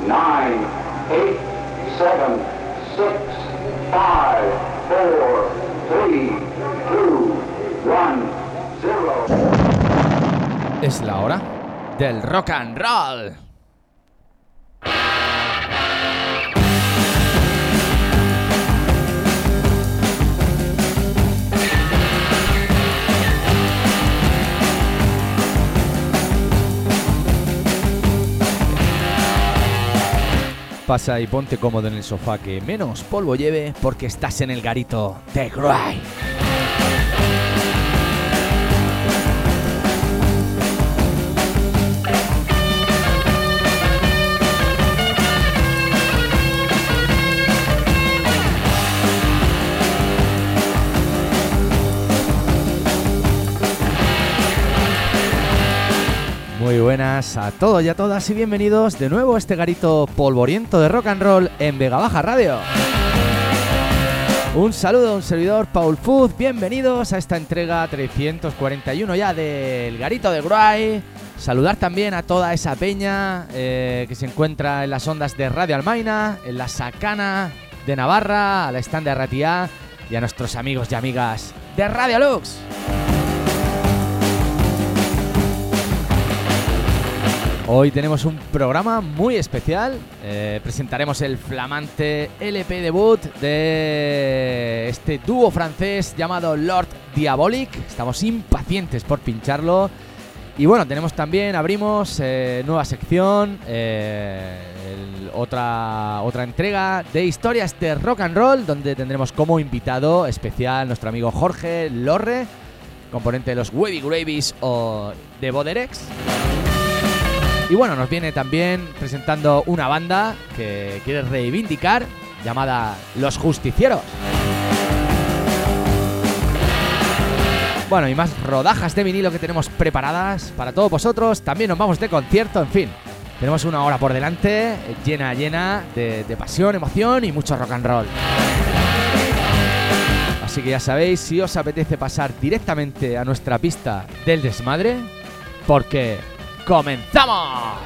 9, 8, 7, 6, 5, 4, 3, 2, 1, 0. Es la hora del rock and roll. Pasa y ponte cómodo en el sofá, que menos polvo lleve, porque estás en el garito de Gray. Muy buenas a todos y a todas y bienvenidos de nuevo a este garito polvoriento de rock and roll en Vega Baja Radio. Un saludo a un servidor, Paul Fuz, bienvenidos a esta entrega 341 ya del garito de Gray. Saludar también a toda esa peña que se encuentra en las ondas de Radio Almaina, en la Sacana de Navarra, a la stand de Arratia y a nuestros amigos y amigas de Radio Lux. Hoy tenemos un programa muy especial. Presentaremos el flamante LP debut de este dúo francés llamado Lord Diabolic. Estamos impacientes por pincharlo. Y bueno, tenemos también, abrimos nueva sección, otra entrega de historias de rock and roll, donde tendremos como invitado especial nuestro amigo Jorge Lorre, componente de los Wavy Gravies o de Boderex. Y bueno, nos viene también presentando una banda que quiere reivindicar, llamada Los Justicieros. Bueno, y más rodajas de vinilo que tenemos preparadas para todos vosotros. También nos vamos de concierto, en fin. Tenemos una hora por delante llena de pasión, emoción y mucho rock and roll. Así que ya sabéis, si os apetece pasar directamente a nuestra pista del desmadre, porque ¡comenzamos!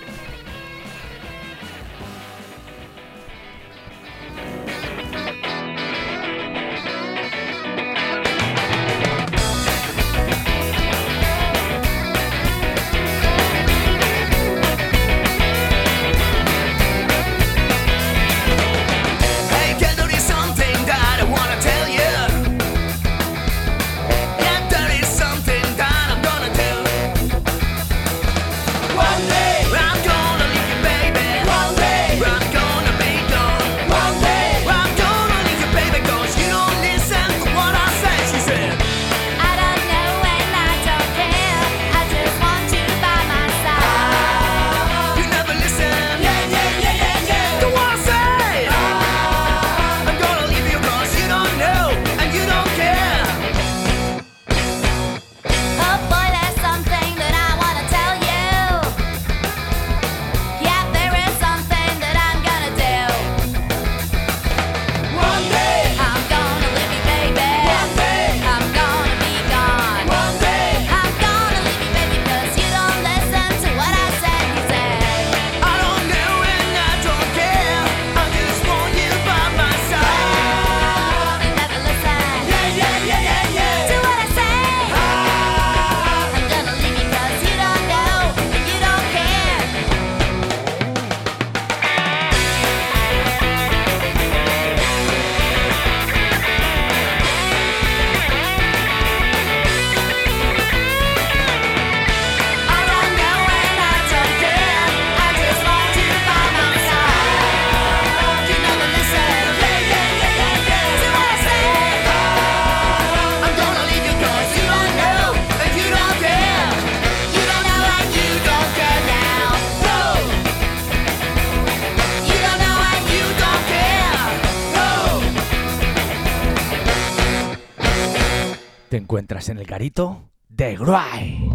Te encuentras en el garito de Gray.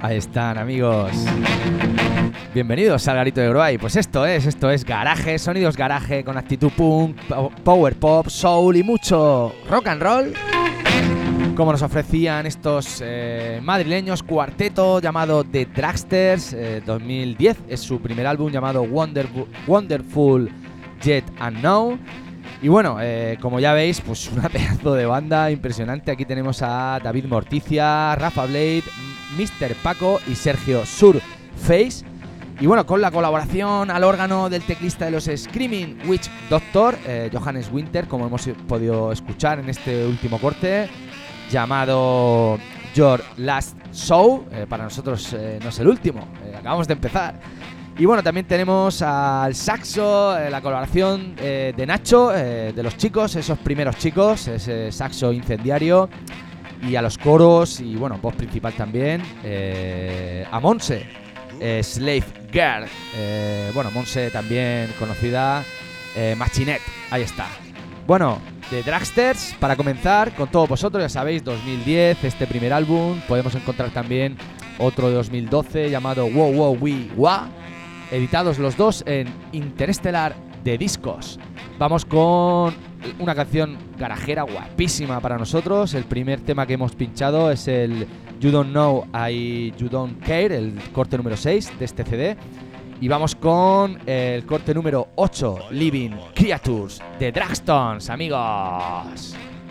Ahí están, amigos. Bienvenidos al Garito de Groove. Pues esto es garaje, sonidos garaje con actitud punk, power pop, soul y mucho rock and roll, como nos ofrecían estos madrileños, cuarteto llamado The Dragsters. 2010 es su primer álbum, llamado Wonderful Yet Unknown. Y bueno, como ya veis, pues una pedazo de banda impresionante. Aquí tenemos a David Morticia, Rafa Blade, Mr. Paco y Sergio Surface. Y bueno, con la colaboración al órgano del teclista de los Screaming Witch Doctor, Johannes Winter, como hemos podido escuchar en este último corte, llamado Your Last Show. Para nosotros no es el último, acabamos de empezar. Y bueno, también tenemos al saxo, la colaboración de Nacho, de los chicos, esos primeros chicos, ese saxo incendiario. Y a los coros y bueno, voz principal también, a Monse, Slave Girl. Bueno, Monse también conocida, Machinette, ahí está. Bueno, The Dragsters, para comenzar con todos vosotros, ya sabéis, 2010, este primer álbum. Podemos encontrar también otro de 2012 llamado Wow Wow We Wa, editados los dos en Interstellar de Discos. Vamos con una canción garajera guapísima para nosotros. El primer tema que hemos pinchado es el You Don't Know You Don't Care, el corte número 6 de este CD. Y vamos con el corte número 8, Living Creatures de Dragstones, amigos.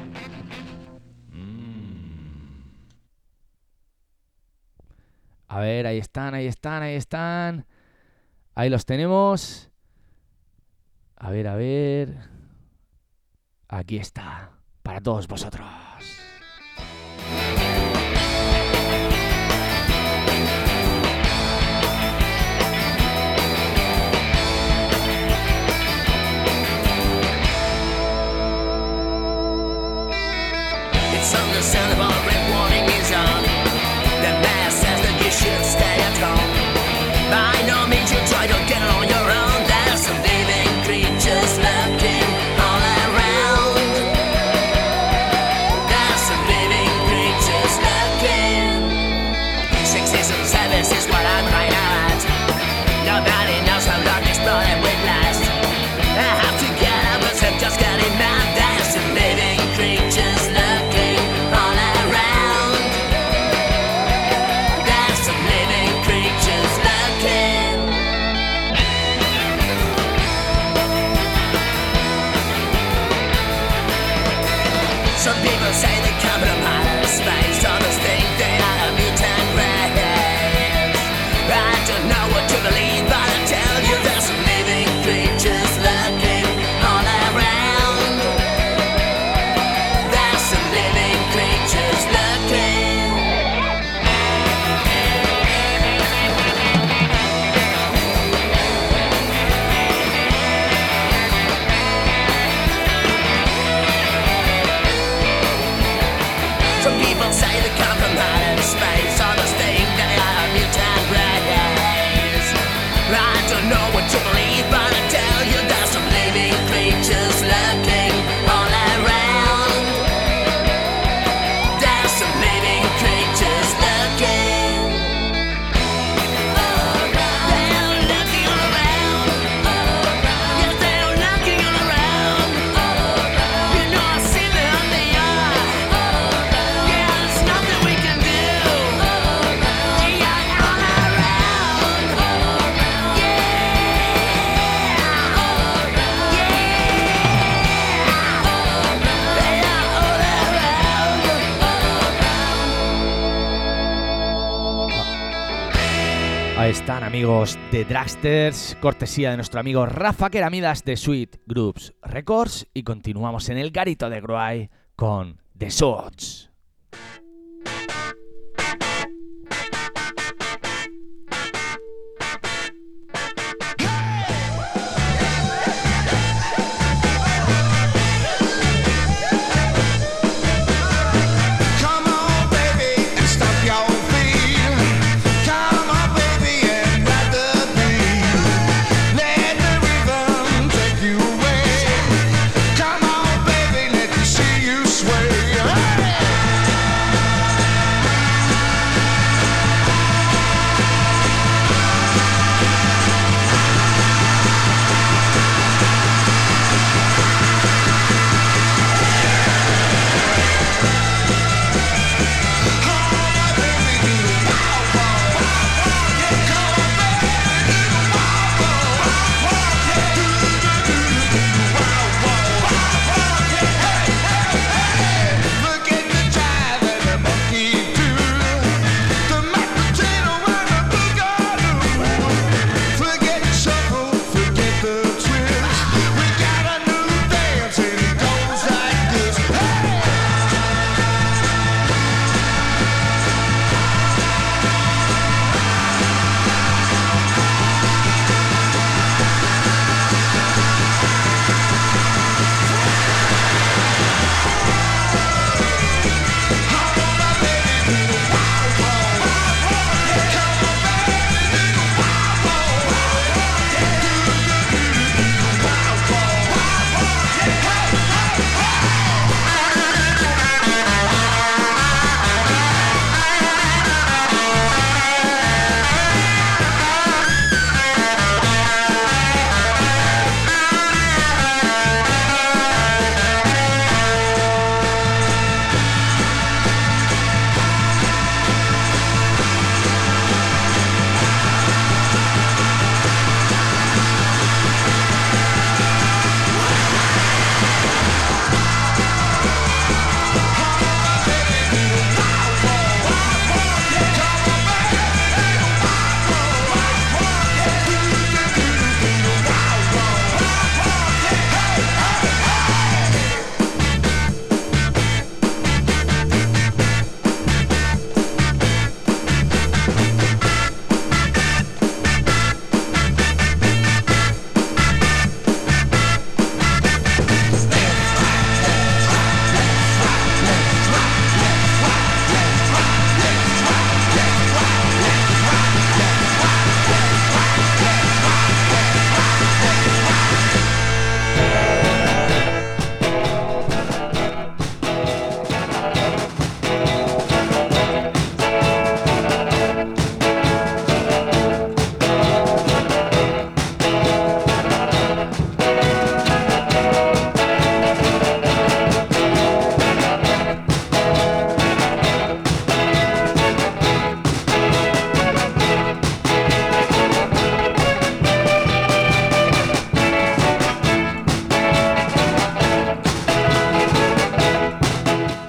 A ver, ahí están. Ahí los tenemos. A ver. Aquí está, para todos vosotros. It's understandable, red warning is on. The mayor says that you should stay at home. By no means you try to get it on your own. There's some living creatures lurking all around. There's some living creatures lurking. 6 seasons, 7 is what I'm crying out. Nobody knows how long this problem will last. I have to get up, but I'm just getting mad. There's some living creatures lurking all around. There's some living creatures lurking. Some people say they come from outer space. Others think they are a mutant race. I don't know what to believe, but I tell you there's some living creatures lurking all around. There's some living creatures lurking. Some people say they come from outer space. Others think they are a mutant race. I don't know what to believe, but I tell you there's some living creatures lurking all around. There's some living creatures lurking. They're lurking all around. Yes, they're lurking all around. You know I see them on the eye. Yeah, there's nothing we can do. Yeah, all around. Ahí están, amigos, The Dragsters, cortesía de nuestro amigo Rafa Keramidas de Sweet Groups Records. Y continuamos en el Garito de Groove con The Swords. Come on, baby, and stomp your feet. Come on, baby, and grab the beat. Let the rhythm take you away. Come on, baby, let me see you sway. Hey!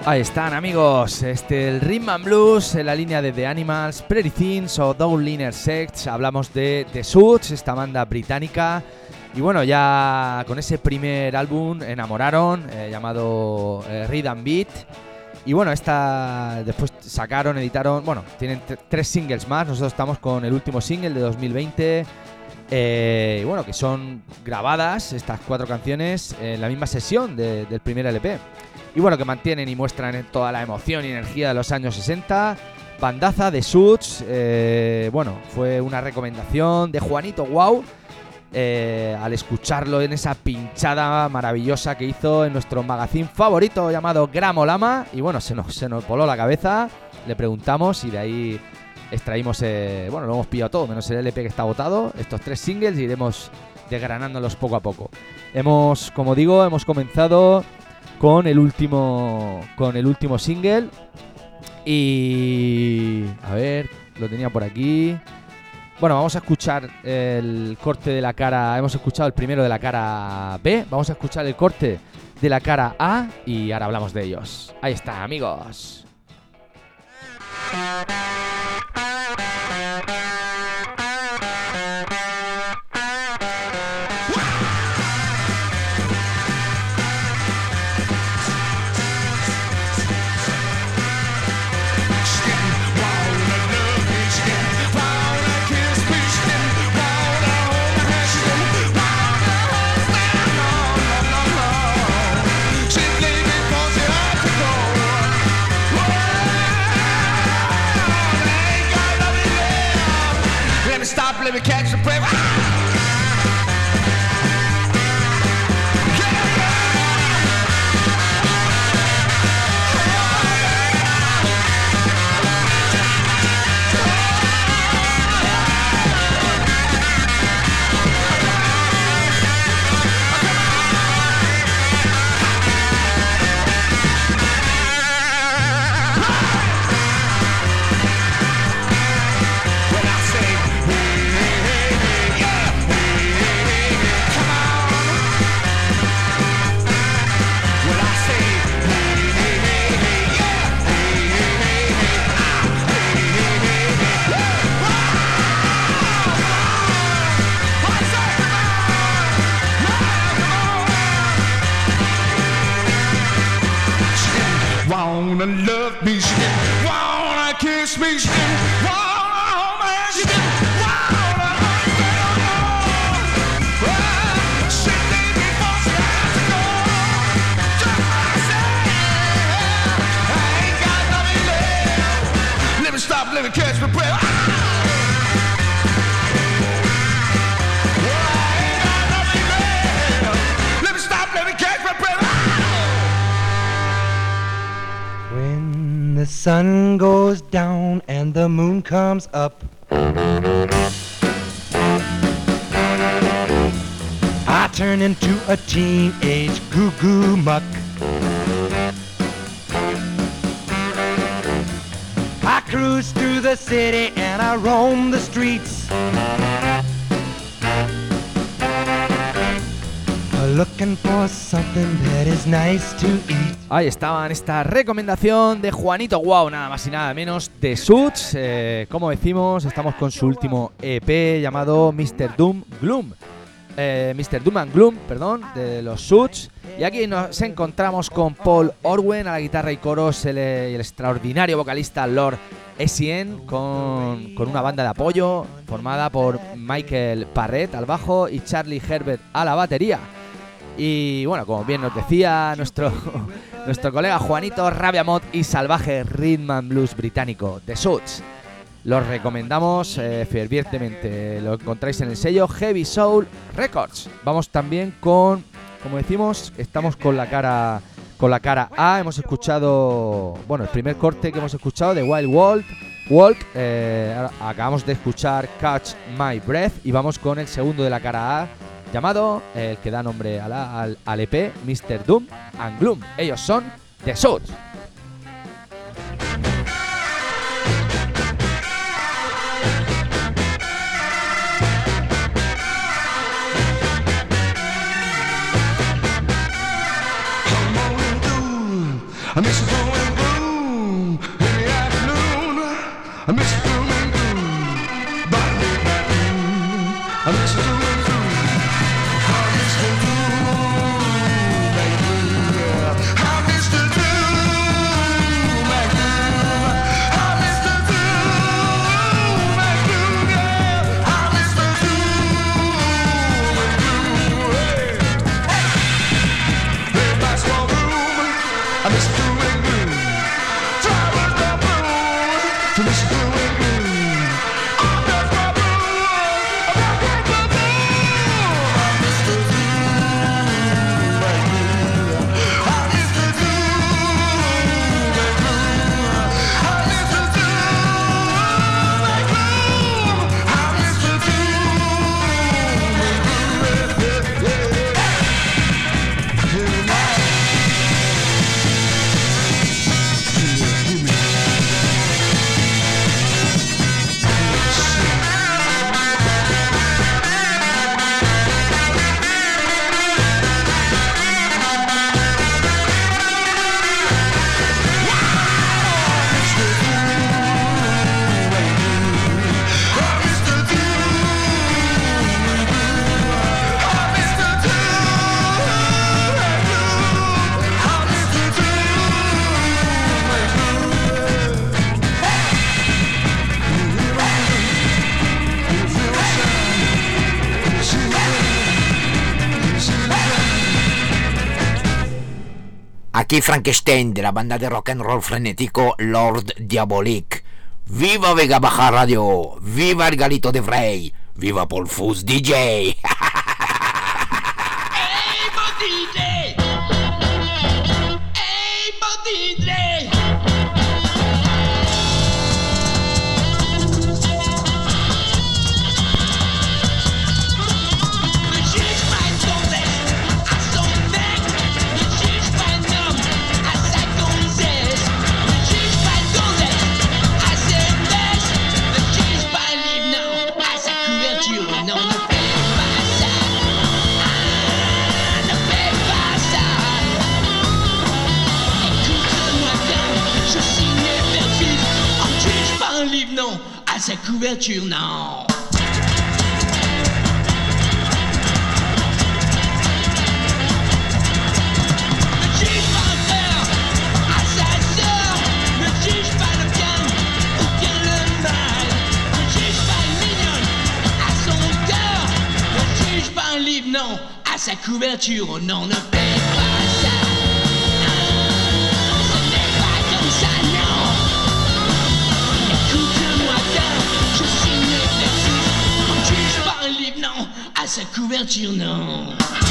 Ahí están, amigos, el Rhythm and Blues en la línea de The Animals, Pretty Things o Dowliner Sects. Hablamos de The Suits, esta banda británica. Y bueno, ya con ese primer álbum enamoraron, llamado Rhythm Beat. Y bueno, después editaron, bueno, tienen 3 singles más. Nosotros estamos con el último single de 2020. Y bueno, que son grabadas estas 4 canciones en la misma sesión del primer LP. Y bueno, que mantienen y muestran toda la emoción y energía de los años 60. Bandaza de Suits. Bueno, fue una recomendación de Juanito Wow. Al escucharlo en esa pinchada maravillosa que hizo en nuestro magazine favorito llamado Gramolama. Y bueno, se nos voló la cabeza. Le preguntamos y de ahí extraímos, bueno, lo hemos pillado todo, menos el LP que está botado. Estos 3 singles y iremos desgranándolos poco a poco. Como digo, hemos comenzado con el último single. Y a ver, lo tenía por aquí. Bueno, vamos a escuchar el corte de la cara. Hemos escuchado el primero de la cara B. Vamos a escuchar el corte de la cara A y ahora hablamos de ellos. Ahí está, amigos. Let me catch the breath. Wanna love me, she didn't. Wanna kiss me, she didn't. Wanna hold my hand, she didn't. Wanna hug me, oh, she leave me for she has to go. Just myself, I ain't got nothing left. Let me stop, let me catch my breath. I ain't got nothing left. Let me stop, let me catch my breath. When the sun goes down and the moon comes up, I turn into a teenage goo-goo muck. I cruise through the city and I roam the streets, looking for something that is nice to eat. Ahí estaban, esta recomendación de Juanito Wow, nada más y nada menos, de Suits. Como decimos, estamos con su último EP llamado Mr. Doom Gloom. Mr. Doom and Gloom, perdón, de los Suits. Y aquí nos encontramos con Paul Orwen a la guitarra y coros y el extraordinario vocalista Lord Essien con una banda de apoyo formada por Michael Parrett al bajo y Charlie Herbert a la batería. Y bueno, como bien nos decía nuestro colega Juanito, rabia mod y salvaje rhythm and blues británico, The Suits. Los recomendamos fervientemente. Lo encontráis en el sello Heavy Soul Records. Vamos también con, como decimos, estamos con la cara A. Hemos escuchado, bueno, el primer corte que hemos escuchado de Wild Walk. Acabamos de escuchar Catch My Breath y vamos con el segundo de la cara A, llamado, el que da nombre al EP, Mr. Doom and Gloom. Ellos son The Suits. I miss you going I miss the doom and gloom. Body, I miss the doom and gloom. I miss the doom and gloom. I miss the doom and gloom. I miss the doom and gloom. Yeah, I miss the doom and gloom. Hey, my small room. I miss the doom and gloom. Travel the road to miss the doom and gloom. I'm just my room. I'm just my room. I miss the doom and gloom. I miss the doom and gloom. I miss the doom and gloom. I miss the doom and gloom. Aquí Frankenstein de la banda de rock and roll frenético Lord Diabolique. ¡Viva Vega Baja Radio! ¡Viva el Galito de Frey! ¡Viva Paul Fus DJ! Hey, mon DJ! Hey, mon DJ! Ne juge pas une gonzesse à son mec. Ne juge pas un homme à sa gonzesse. Ne juge pas une gonzesse à ses fesses. Ne juge pas un livre, non, à sa couverture. Non, ne fais pas ça. Ah, ne fais pas ça. Écoute-moi bien, je signe perfide. On ne juge pas un livre, non, à sa couverture, non. Ne juge pas un frère à sa sœur. Ne juge pas le bien ou bien le mal. Ne juge pas une mignonne à son cœur. Ne juge pas un livre, non, à sa couverture. Oh non, ne fais pas ça. Ah, ce n'est pas comme ça, non. Écoute-moi bien, je signe perfide. On ne juge pas un livre, non, à sa couverture, non.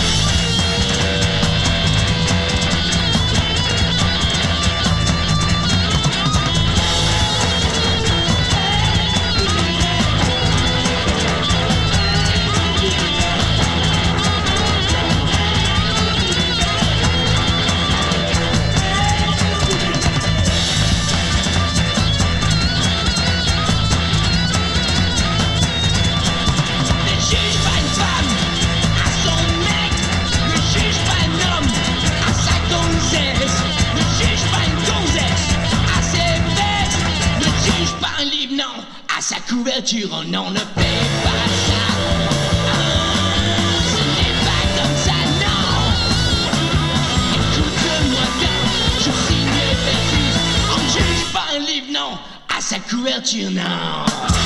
Ne juge pas une femme à son mec. Ne juge pas un homme à sa gonzesse. Ne juge pas une gonzesse à ses fesses. Ne juge pas un livre, non, à sa couverture. Oh non, ne fais pas ça. Ah, ce n'est pas comme ça, non. Écoute-moi bien, je signe perfide. On ne juge pas un livre, non, à sa couverture, non.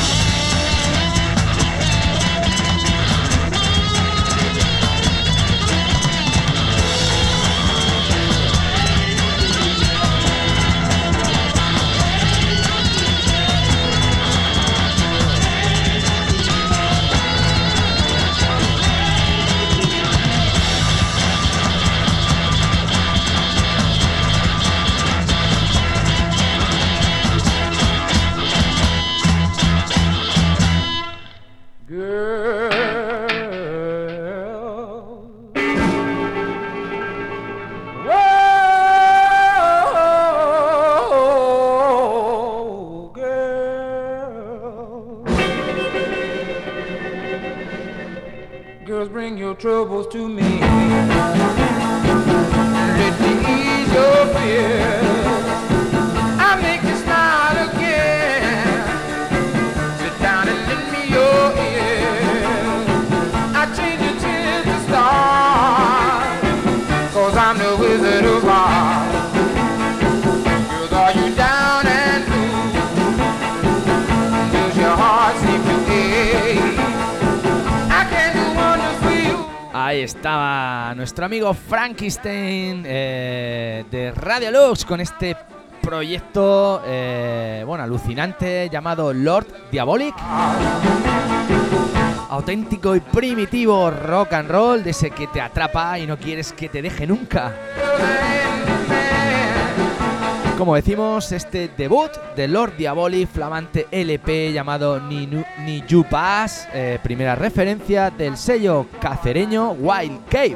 Girls, bring your troubles to me. Let me ease your fears. I make you smile again. Ahí estaba nuestro amigo Frankenstein de Radio Lux con este proyecto alucinante llamado Lord Diabolic. Auténtico y primitivo rock and roll, de ese que te atrapa y no quieres que te deje nunca. Como decimos, este debut de Lord Diabolic, flamante LP llamado Ni You Pass, primera referencia del sello cacereño Wild Cave.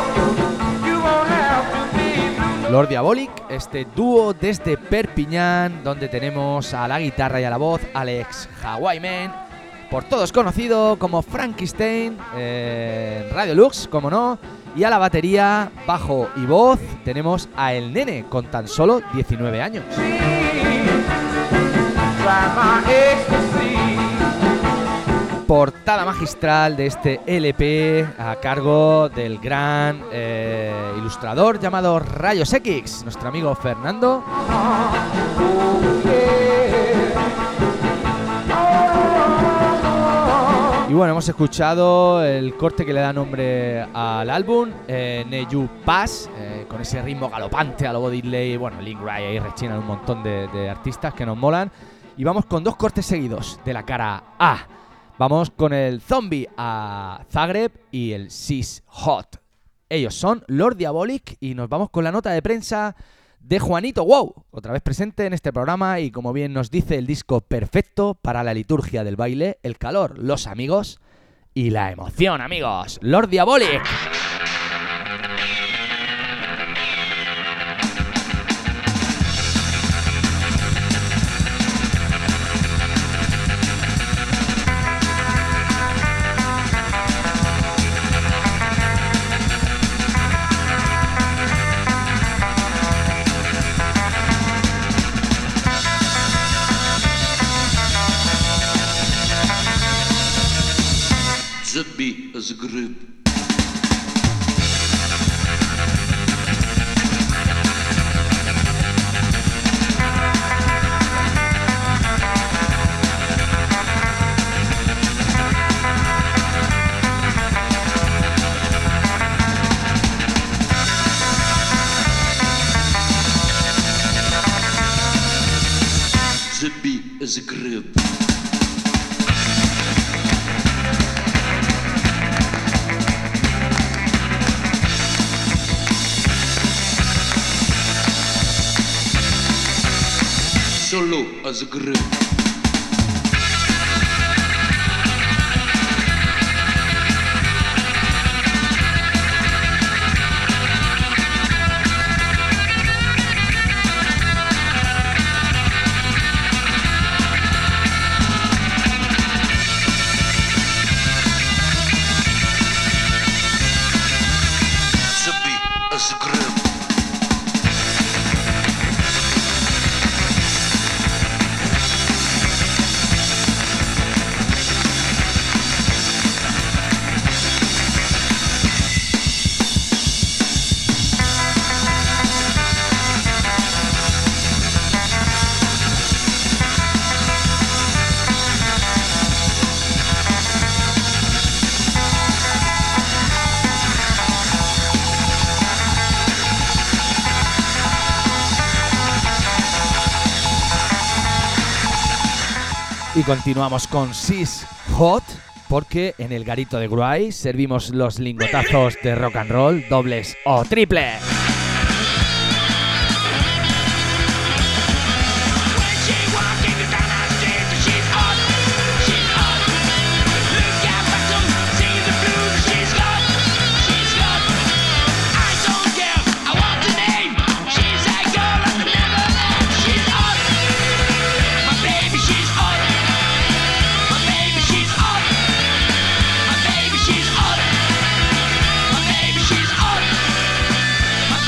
Lord Diabolic, este dúo desde Perpiñán, donde tenemos a la guitarra y a la voz Alex Hawaii Man, por todos conocido como Frankenstein, Radio Lux, como no. Y a la batería, bajo y voz tenemos a El Nene, con tan solo 19 años. Portada magistral de este LP a cargo del gran ilustrador llamado Rayos X, nuestro amigo Fernando. Y bueno, hemos escuchado el corte que le da nombre al álbum, Ne You Pass, con ese ritmo galopante a lo Bo Diddley. Bueno, Link Wright y rechinan un montón de artistas que nos molan. Y vamos con dos cortes seguidos de la cara A. Vamos con el Zombie a Zagreb y el She's Hot. Ellos son Lord Diabolic y nos vamos con la nota de prensa de Juanito Wow, otra vez presente en este programa y como bien nos dice, el disco perfecto para la liturgia del baile, el calor, los amigos y la emoción, amigos. Lord Diabolic. The beat as a group. The beat as a group. Solo as a group. The beat as a group. Y continuamos con She's Hot, porque en el garito de Gruay servimos los lingotazos de rock and roll, dobles o triples. She's hot.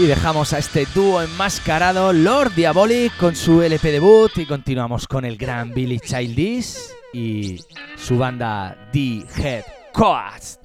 Y dejamos a este dúo enmascarado, Lord Diabolic, con su LP debut, y continuamos con el gran Billy Childish y su banda The Head Coats.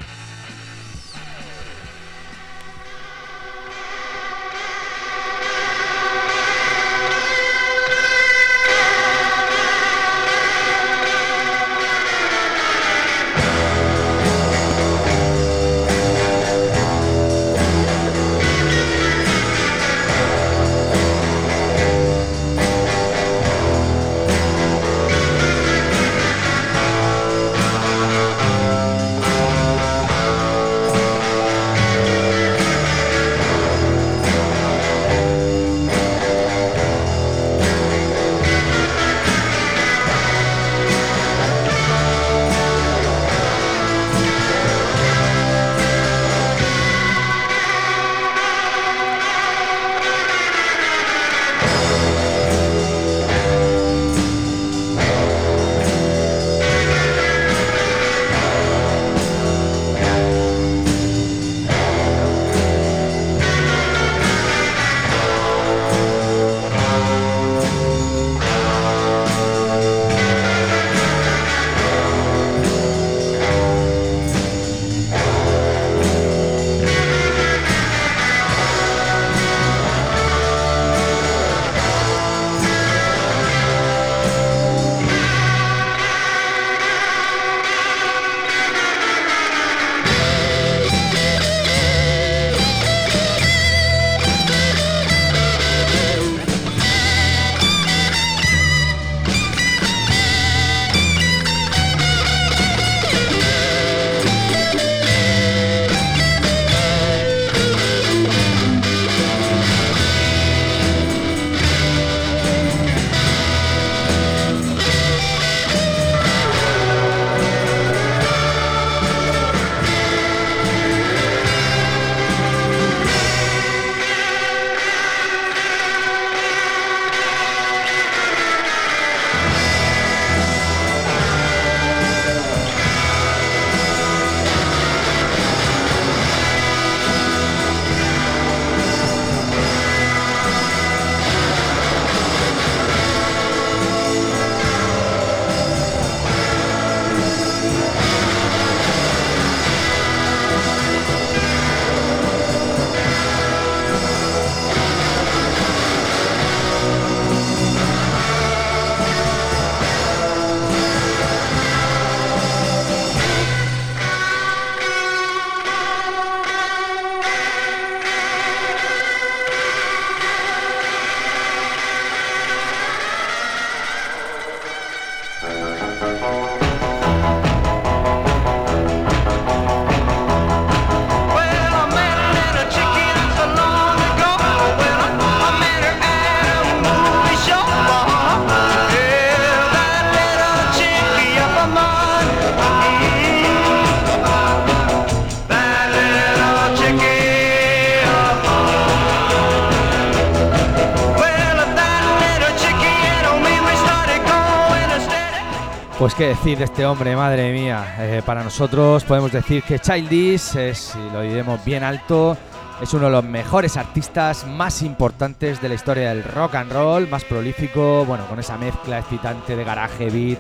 Pues qué decir de este hombre, madre mía. Para nosotros podemos decir que Childish es, y lo diremos bien alto, es uno de los mejores artistas más importantes de la historia del rock and roll, más prolífico, bueno, con esa mezcla excitante de garaje beat,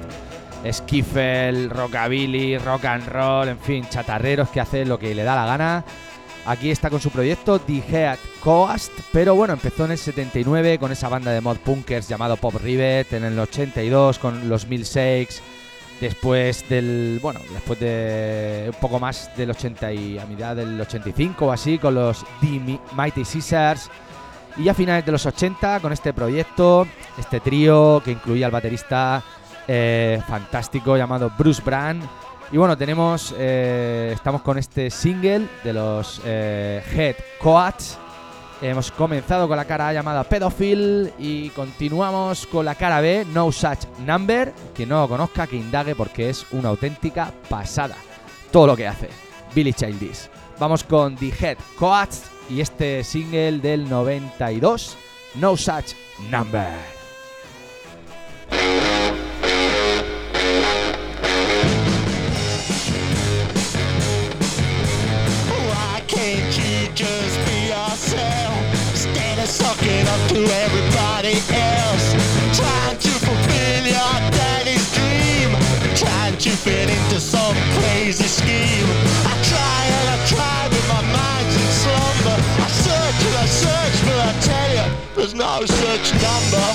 skiffle, rockabilly, rock and roll, en fin, chatarreros que hace lo que le da la gana. Aquí está con su proyecto The Head Coast, pero bueno, empezó en el 79 con esa banda de mod punkers llamado Pop Rivet, en el 82 con los Milkshakes, después de un poco más del 80 y a mitad del 85 o así con los The Mighty Scissors, y ya a finales de los 80 con este proyecto, este trío que incluía al baterista fantástico llamado Bruce Brand. Y bueno, estamos con este single de los Head Coats. Hemos comenzado con la cara A llamada Pedophile y continuamos con la cara B, No Such Number. Quien no lo conozca, que indague porque es una auténtica pasada todo lo que hace Billy Childish. Vamos con The Head Coats y este single del 92, No Such Number. Why can't you just be yourself? sucking up to everybody else. Trying to fulfill your daddy's dream, trying to fit into some crazy scheme. I try and I try, but my mind's in slumber. I search and I search, but I tell you, there's no such number.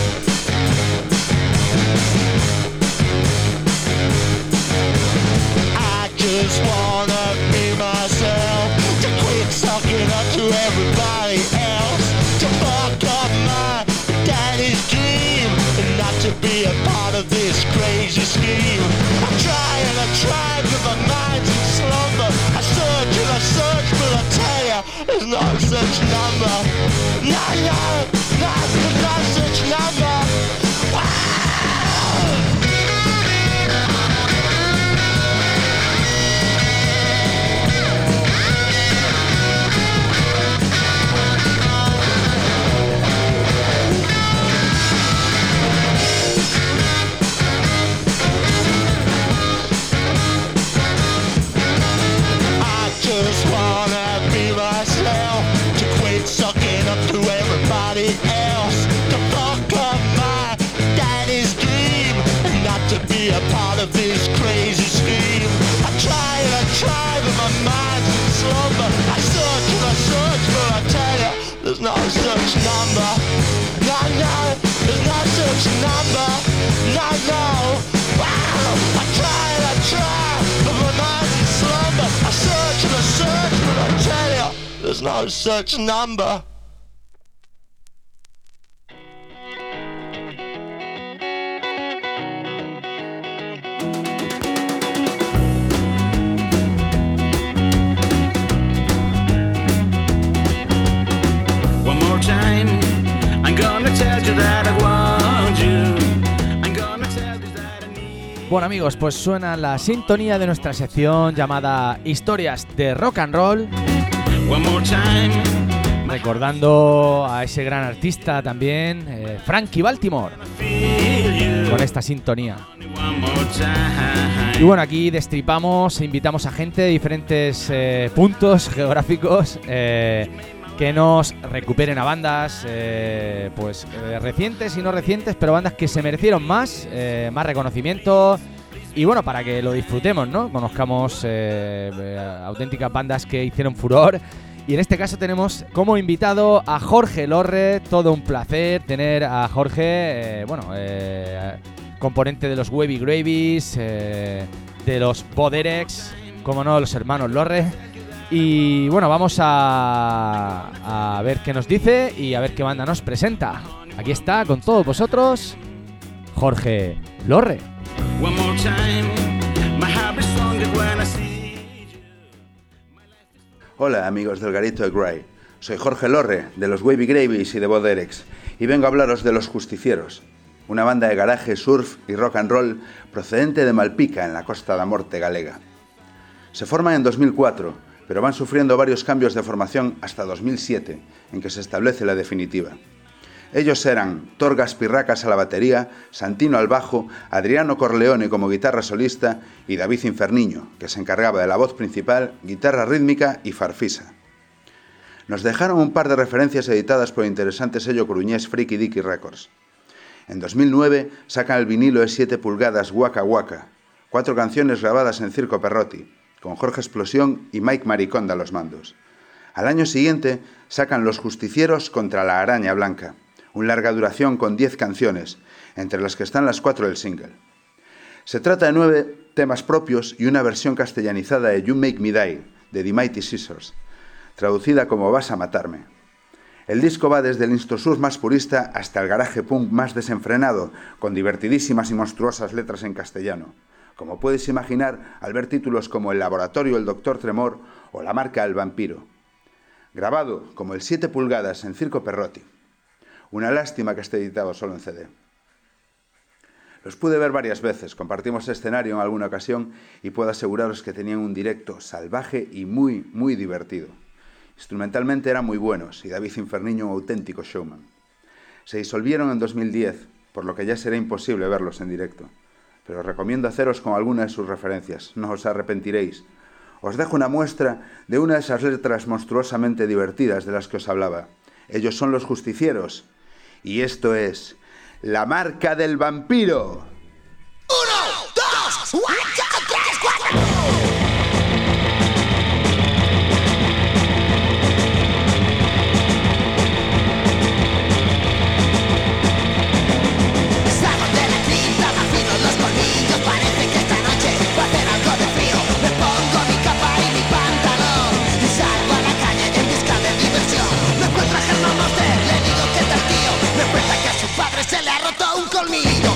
I just wanna be myself, to quit sucking up to everybody else, to fuck up my daddy's dream, and not to be a part of this crazy scheme. I try and I try, but my mind's in slumber. I search and I search, but I tell ya, there's no such number. No, no, no, there's no such number. Wow! Just wanna be myself, to quit sucking up to everybody else, to fuck up my daddy's dream, and not to be a part of this crazy scheme. I try and I try, but my mind's in slumber. I search and I search, but I tell you, there's no such number. No, no, there's no such number. No, no, wow. I try and I try, but my mind's in slumber. I search and I search, but I tell you, there's no such number. One more time, I'm gonna tell you that I want you. I'm gonna tell you that I need. Bueno amigos, pues suena la sintonía de nuestra sección llamada Historias de Rock and Roll, One more time. recordando a ese gran artista también, Frankie Baltimore, con esta sintonía. One more time. Y bueno, aquí destripamos e invitamos a gente de diferentes puntos geográficos que nos recuperen a bandas recientes y no recientes, pero bandas que se merecieron más reconocimiento. Y bueno, para que lo disfrutemos, ¿no? Conozcamos auténticas bandas que hicieron furor. Y en este caso tenemos como invitado a Jorge Lorre. Todo un placer tener a Jorge, componente de los Wavy Gravies, de los Boderex, como no, los hermanos Lorre. Y bueno, vamos a ver qué nos dice y a ver qué banda nos presenta. Aquí está con todos vosotros Jorge Lorre. One more time. My heart is stronger when I see you. Hola amigos del Garito de Gray, soy Jorge Lorre de los Wavy Gravies y de Boderex y vengo a hablaros de Los Justicieros, una banda de garaje, surf y rock and roll procedente de Malpica en la Costa da Morte galega. Se forman en 2004, pero van sufriendo varios cambios de formación hasta 2007, en que se establece la definitiva. Ellos eran Torgas Pirracas a la batería, Santino al bajo, Adriano Corleone como guitarra solista y David Inferniño, que se encargaba de la voz principal, guitarra rítmica y farfisa. Nos dejaron un par de referencias editadas por el interesante sello coruñés Freaky Dicky Records. En 2009 sacan el vinilo de 7 pulgadas Waka Waka, 4 canciones grabadas en Circo Perrotti, con Jorge Explosión y Mike Mariconda a los mandos. Al año siguiente sacan Los Justicieros contra la Araña Blanca, una larga duración con 10 canciones, entre las que están las 4 del single. Se trata de 9 temas propios y una versión castellanizada de You Make Me Die, de The Mighty Scissors, traducida como Vas a matarme. El disco va desde el instrosur más purista hasta el garaje punk más desenfrenado, con divertidísimas y monstruosas letras en castellano, como puedes imaginar al ver títulos como El Laboratorio, El Doctor Tremor o La Marca del Vampiro. Grabado como el 7 pulgadas en Circo Perrotti. Una lástima que esté editado solo en CD. Los pude ver varias veces, compartimos escenario en alguna ocasión y puedo aseguraros que tenían un directo salvaje y muy, muy divertido. Instrumentalmente eran muy buenos y David Inferniño un auténtico showman. Se disolvieron en 2010, por lo que ya será imposible verlos en directo. Pero recomiendo haceros con alguna de sus referencias, no os arrepentiréis. Os dejo una muestra de una de esas letras monstruosamente divertidas de las que os hablaba. Ellos son los Justicieros. Y esto es La Marca del Vampiro. 1, 2, 1, 2, 3, 4. Se le ha roto un colmillo.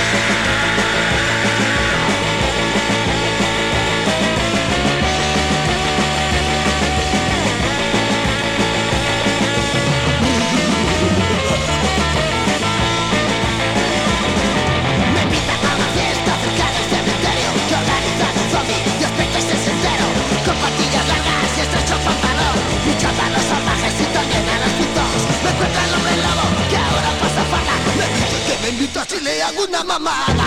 Me invitan a una fiesta cerca del cementerio que organiza un zombie de aspecto sesentero, con patillas largas y estrecho pantalón, luchando a los salvajes y también a los putos. Me encuentra el hombre lobo que ahora pasa farla. Me dice que me invito si le hago una mamada.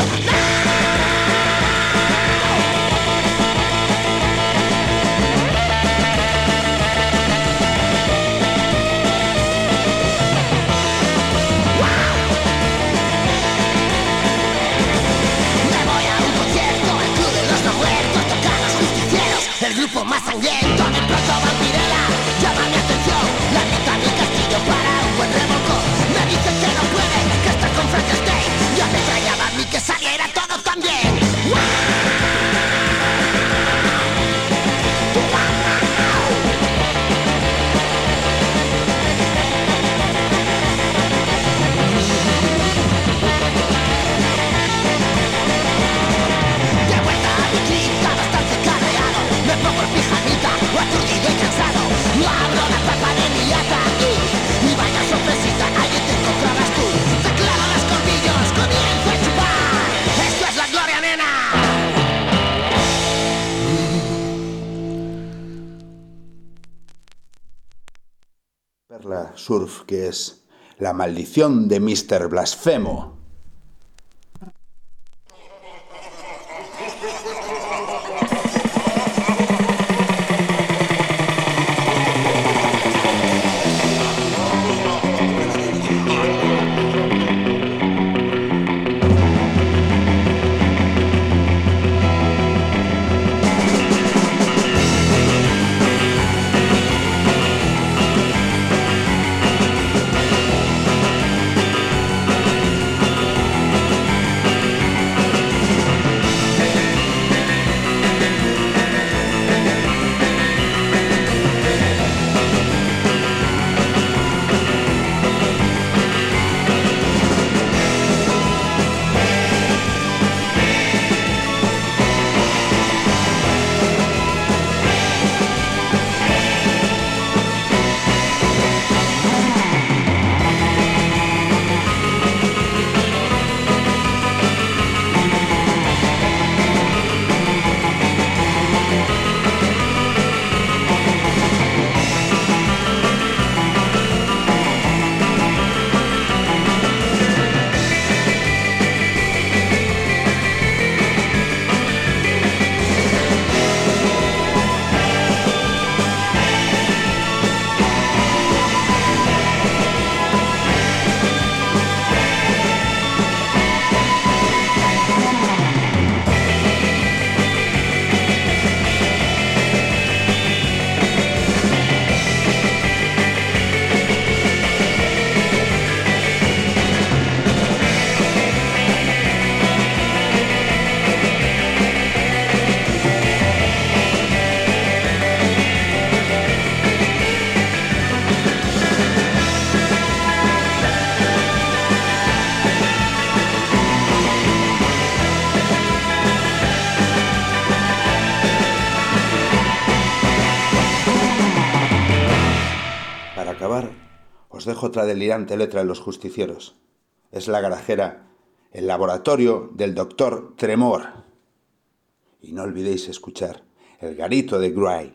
El grupo más sangriento de pronto vampirela llama mi atención, la neta mi castillo para un buen revolco. Me dicen que no puede, que está con Frankenstein. Ya me extrañaba a mí que saliera todo tan bien. De vuelta a mi cripta bastante cabreado, me pongo el pijamita, aturdido y cansado. Abro la tapa de mi ataúd y vaya sorpresita, allí te encontrarás tú. Te clavo los colmillos, comienzo a chupar. Esto es la gloria, nena. Perla Surf, que es La Maldición de Mr. Blasfemo. Os dejo otra delirante letra de los Justicieros. Es la garajera, el laboratorio del Dr. Tremor. Y no olvidéis escuchar El Garito de Gray.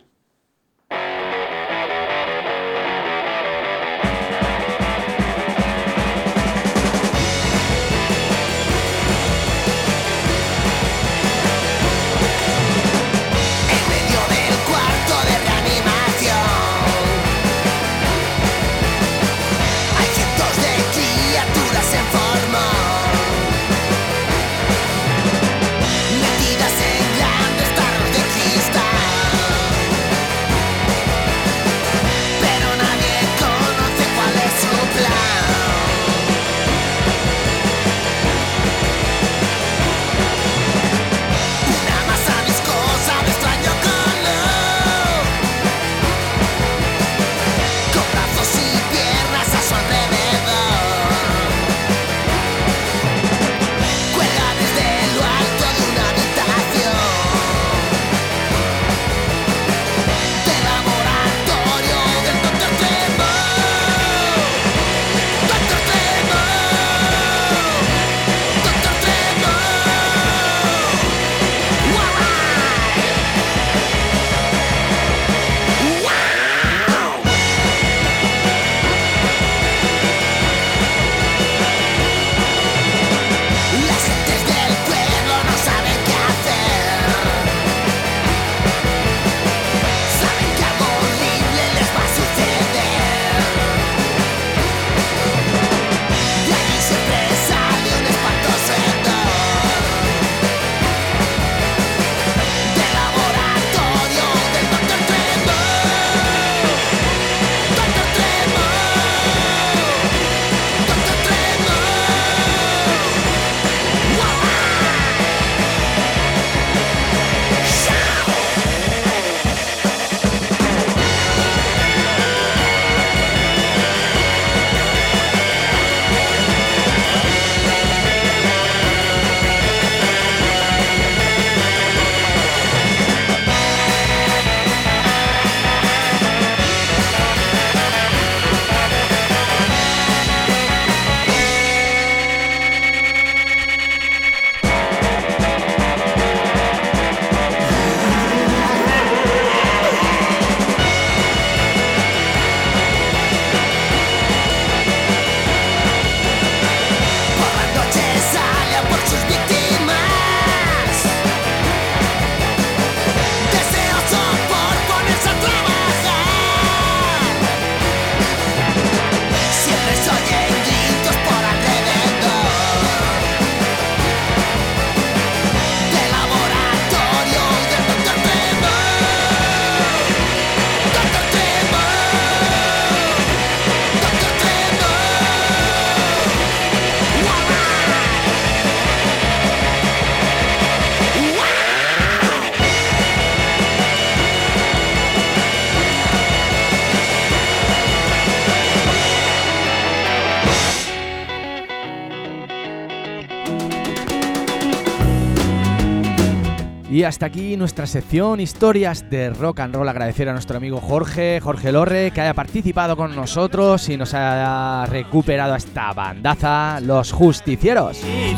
Y hasta aquí nuestra sección Historias de Rock and Roll. Agradecer a nuestro amigo Jorge Lorre, que haya participado con nosotros y nos haya recuperado a esta bandaza, Los Justicieros.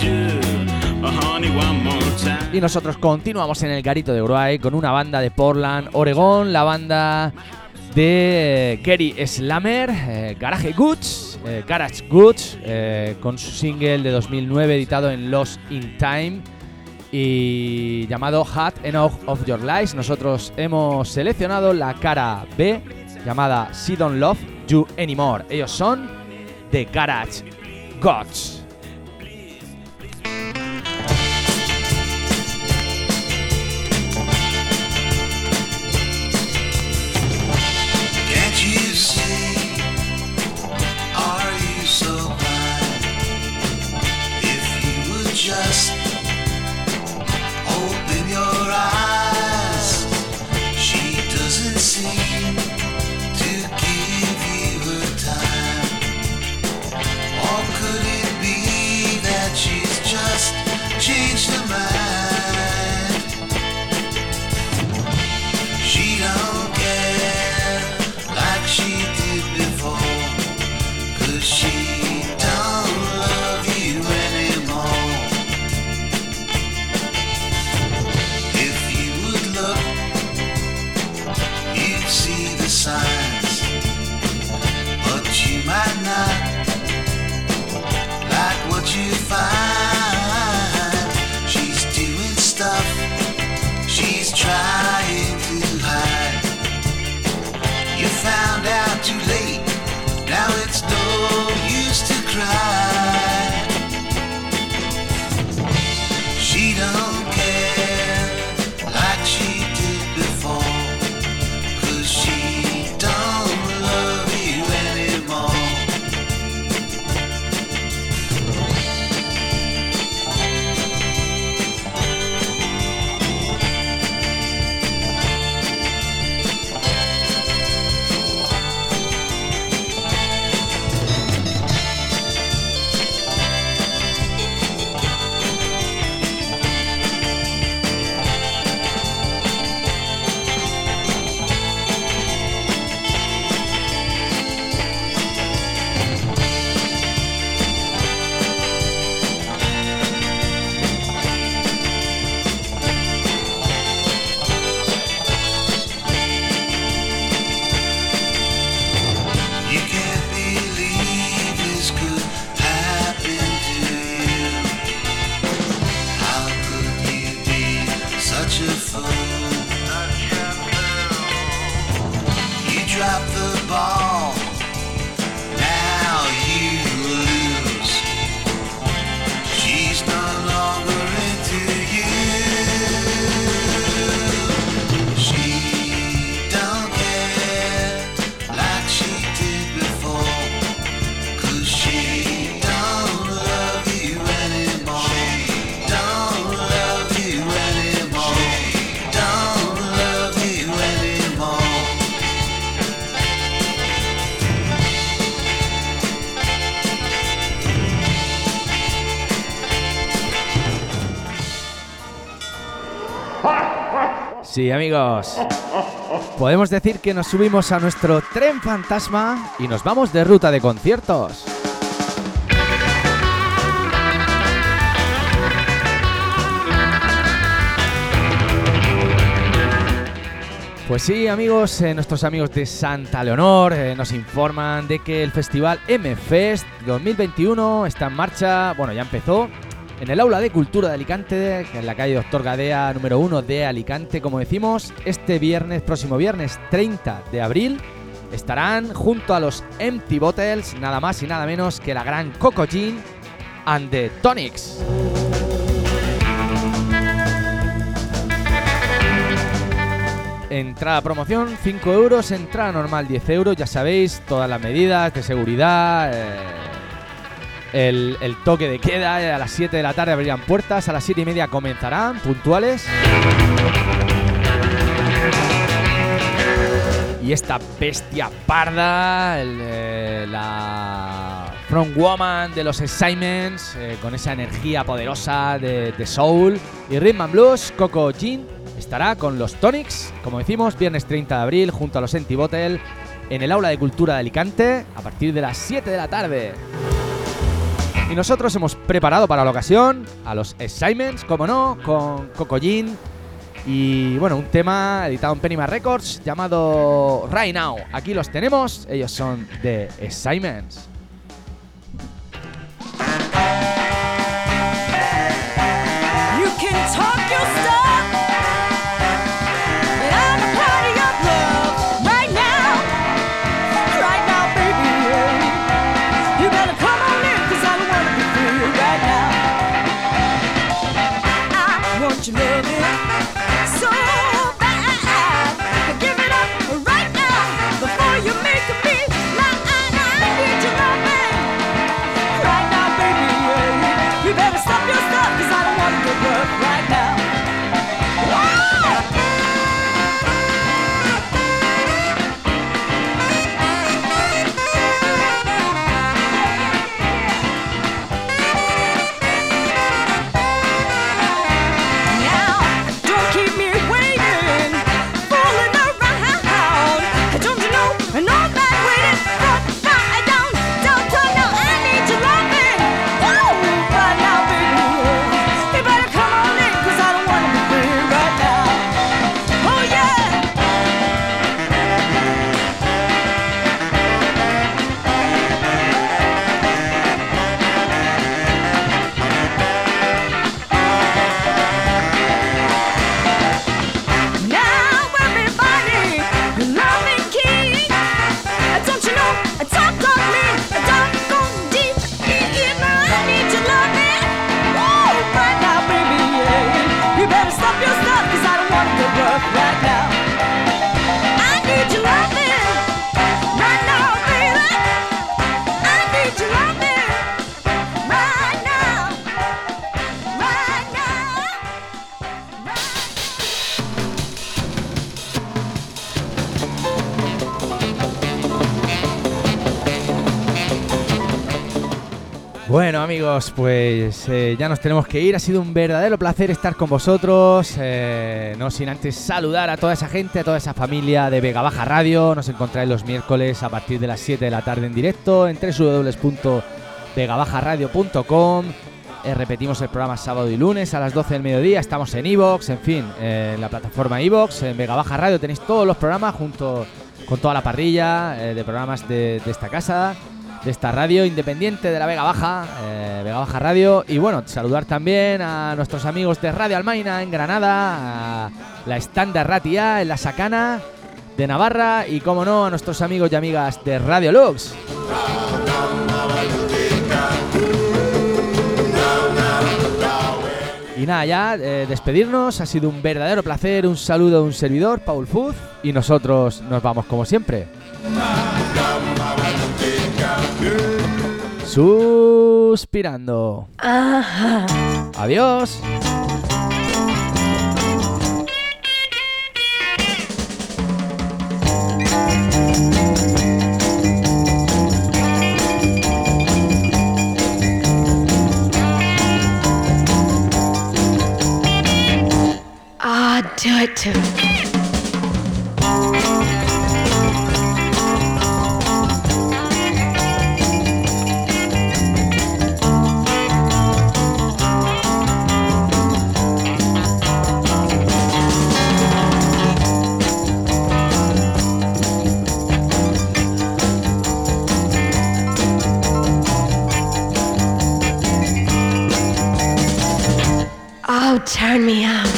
Y nosotros continuamos en el garito de Uruguay con una banda de Portland, Oregón, la banda de Gary Slammer, Garage Goods, con su single de 2009 editado en Lost in Time y llamado Had Enough of Your Lies. Nosotros hemos seleccionado la cara B llamada She Don't Love You Anymore. Ellos son The Garage Gods. Just open your eyes. She doesn't seem to give you her time. Or could it be that she's just changed her mind? She don't care like she did before, 'cause she don't love you anymore. See the signs, but you might not like what you find. She's doing stuff she's trying to hide. You found out too late, now it's no use to cry. She don't care like she did before. She don't love you anymore. Sí, amigos, podemos decir que nos subimos a nuestro tren fantasma y nos vamos de ruta de conciertos. Pues sí, amigos, nuestros amigos de Santa Leonor nos informan de que el festival M-Fest 2021 está en marcha. Bueno, ya empezó en el Aula de Cultura de Alicante, que en la calle Doctor Gadea número 1 de Alicante. Como decimos, este viernes, próximo viernes 30 de abril, estarán junto a los Empty Bottles, nada más y nada menos que la gran Coco Jean and the Tonics. Entrada promoción 5 euros, entrada normal 10 euros, ya sabéis, todas las medidas de seguridad, el toque de queda. A las 7 de la tarde abrirán puertas, a las 7 y media comenzarán, puntuales. Y esta bestia parda, la From Woman de los Assignments, con esa energía poderosa de soul y rhythm and blues. Coco Jean estará con los Tonics, como decimos, viernes 30 de abril junto a los Empty Bottle en el Aula de Cultura de Alicante a partir de las 7 de la tarde. Y nosotros hemos preparado para la ocasión a los Assignments, como no, con Coco Jean y bueno, un tema editado en Pennyman Records llamado Right Now. Aquí los tenemos, ellos son The Assignments. You can talk your stuff, but I'm a part of your love right now, baby. You better come on in, 'cause I don't wanna be free right now. I want your loving so bad, but give it up right now before you make me mine. I need your loving right now, baby. You better stop your stuff, 'cause I don't wanna get rough right now. Now, don't keep me waiting, fooling around. Don't you know, and all that waiting, I don't, no, I need your loving. Oh, right now, baby. You better come on in, 'cause I don't wanna be free right now. Oh, yeah. Now everybody, loving key. Don't you know, talk on me, don't go deep. I need your loving. Oh, right now, baby. You better stop your stuff, 'cause I don't wanna get rough right now. I need your loving right now, baby. I need your loving right now, right now. Bueno amigos, pues ya nos tenemos que ir. Ha sido un verdadero placer estar con vosotros, no sin antes saludar a toda esa gente, a toda esa familia de Vega Baja Radio. Nos encontráis los miércoles a partir de las 7 de la tarde en directo en www.vegabajaradio.com. Repetimos el programa sábado y lunes a las 12 del mediodía. Estamos en iVoox, en fin, en la plataforma iVoox. En Vega Baja Radio tenéis todos los programas junto con toda la parrilla de programas de esta casa, de esta radio independiente de la Vega Baja Radio. Y bueno, saludar también a nuestros amigos de Radio Almaina en Granada, a la Standard Ratia en la Sacana de Navarra y, como no, a nuestros amigos y amigas de Radio Lux. Y nada, ya despedirnos. Ha sido un verdadero placer. Un saludo de un servidor, Paul Fuz, y nosotros nos vamos como siempre, suspirando. Adiós. Do it too. Oh, turn me on.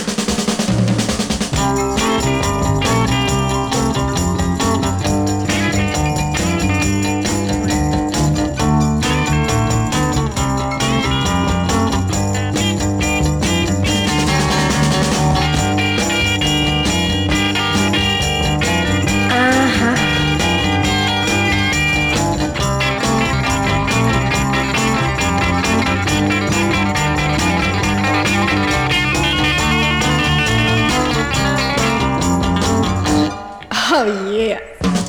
Oh, yeah.